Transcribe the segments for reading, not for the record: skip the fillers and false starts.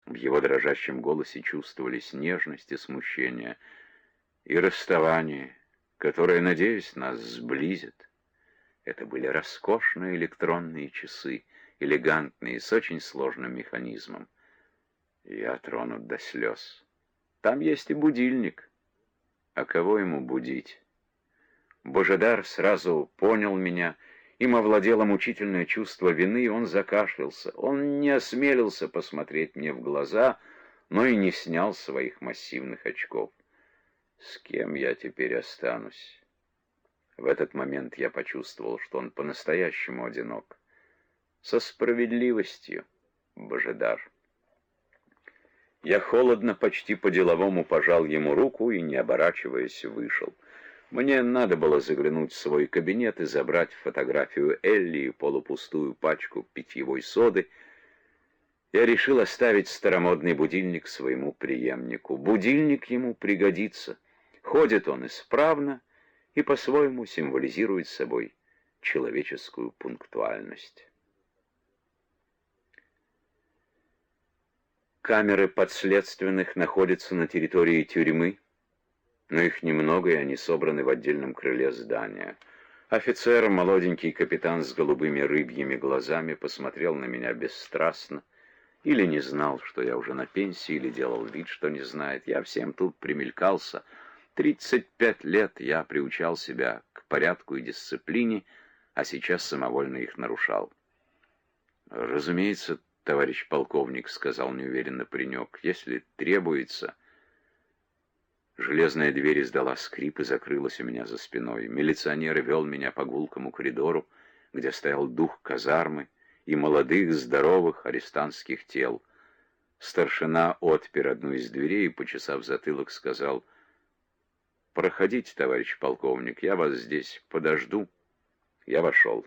В его дрожащем голосе чувствовались нежность и смущение, и расставание, которое, надеюсь, нас сблизит. Это были роскошные электронные часы, элегантные, с очень сложным механизмом. Я тронут до слез. Там есть и будильник. А кого ему будить? Божидар сразу понял меня, им овладело мучительное чувство вины, и он закашлялся. Он не осмелился посмотреть мне в глаза, но и не снял своих массивных очков. С кем я теперь останусь? В этот момент я почувствовал, что он по-настоящему одинок. Со справедливостью, Божидар. Я холодно, почти по-деловому пожал ему руку и, не оборачиваясь, вышел. Мне надо было заглянуть в свой кабинет и забрать фотографию Элли и полупустую пачку питьевой соды. Я решил оставить старомодный будильник своему преемнику. Будильник ему пригодится. Ходит он исправно и по-своему символизирует собой человеческую пунктуальность. Камеры подследственных находятся на территории тюрьмы, но их немного, и они собраны в отдельном крыле здания. Офицер, молоденький капитан с голубыми рыбьими глазами, посмотрел на меня бесстрастно, или не знал, что я уже на пенсии, или делал вид, что не знает. Я всем тут примелькался. 35 лет я приучал себя к порядку и дисциплине, а сейчас самовольно их нарушал. «Разумеется, товарищ полковник», — сказал неуверенно паренек, — «если требуется...» Железная дверь издала скрип и закрылась у меня за спиной. Милиционер вел меня по гулкому коридору, где стоял дух казармы и молодых, здоровых арестантских тел. Старшина отпер одну из дверей и, почесав затылок, сказал: «Проходите, товарищ полковник, я вас здесь подожду». Я вошел.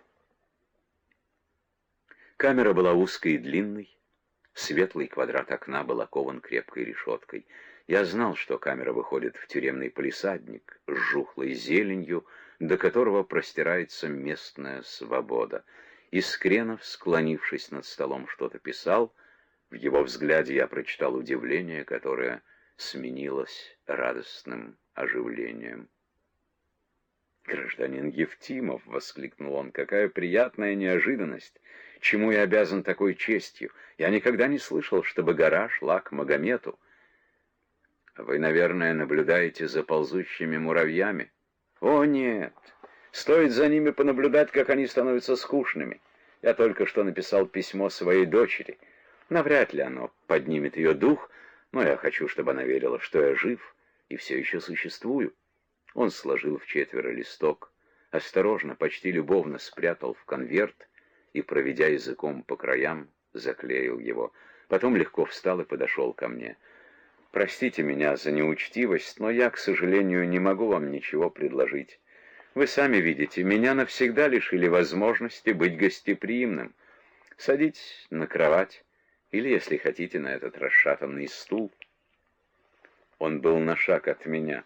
Камера была узкой и длинной. Светлый квадрат окна был окован крепкой решеткой. Я знал, что камера выходит в тюремный палисадник с жухлой зеленью, до которого простирается местная свобода. Искренов, склонившись над столом, что-то писал. В его взгляде я прочитал удивление, которое сменилось радостным оживлением. «Гражданин Евтимов!» — воскликнул он. «Какая приятная неожиданность! Чему я обязан такой честью? Я никогда не слышал, чтобы гора шла к Магомету. Вы, наверное, наблюдаете за ползущими муравьями?» «О, нет! Стоит за ними понаблюдать, как они становятся скучными. Я только что написал письмо своей дочери. Навряд ли оно поднимет ее дух, но я хочу, чтобы она верила, что я жив и все еще существую». Он сложил в четверо листок, осторожно, почти любовно спрятал в конверт и, проведя языком по краям, заклеил его. Потом легко встал и подошел ко мне. «Простите меня за неучтивость, но я, к сожалению, не могу вам ничего предложить. Вы сами видите, меня навсегда лишили возможности быть гостеприимным. Садитесь на кровать или, если хотите, на этот расшатанный стул». Он был на шаг от меня.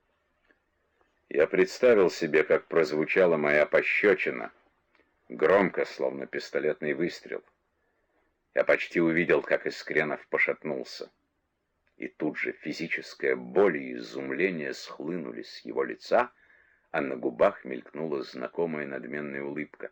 Я представил себе, как прозвучала моя пощечина, громко, словно пистолетный выстрел. Я почти увидел, как Искренов пошатнулся. И тут же физическая боль и изумление схлынули с его лица, а на губах мелькнула знакомая надменная улыбка.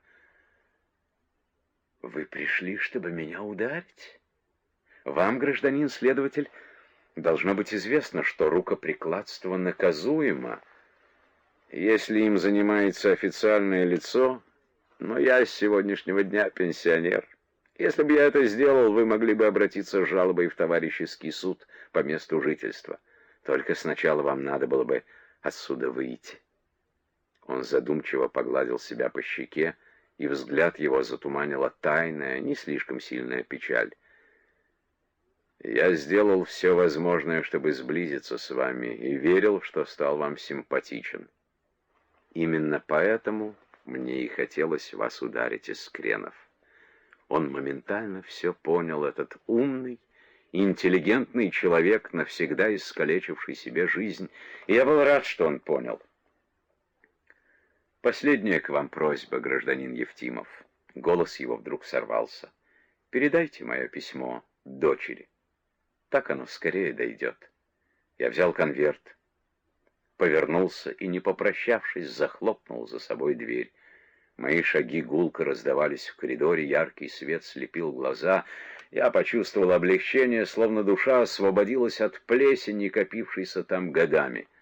«Вы пришли, чтобы меня ударить? Вам, гражданин следователь, должно быть известно, что рукоприкладство наказуемо, если им занимается официальное лицо, но я с сегодняшнего дня пенсионер. Если бы я это сделал, вы могли бы обратиться с жалобой в товарищеский суд по месту жительства. Только сначала вам надо было бы отсюда выйти». Он задумчиво погладил себя по щеке, и взгляд его затуманила тайная, не слишком сильная печаль. «Я сделал все возможное, чтобы сблизиться с вами, и верил, что стал вам симпатичен. Именно поэтому мне и хотелось вас ударить, Искренов». Он моментально все понял, этот умный и интеллигентный человек, навсегда искалечивший себе жизнь, и я был рад, что он понял. «Последняя к вам просьба, гражданин Евтимов». Голос его вдруг сорвался. «Передайте мое письмо дочери». Так оно скорее дойдет. Я взял конверт, повернулся и, не попрощавшись, захлопнул за собой дверь. Мои шаги гулко раздавались в коридоре, яркий свет слепил глаза. Я почувствовал облегчение, словно душа освободилась от плесени, копившейся там годами.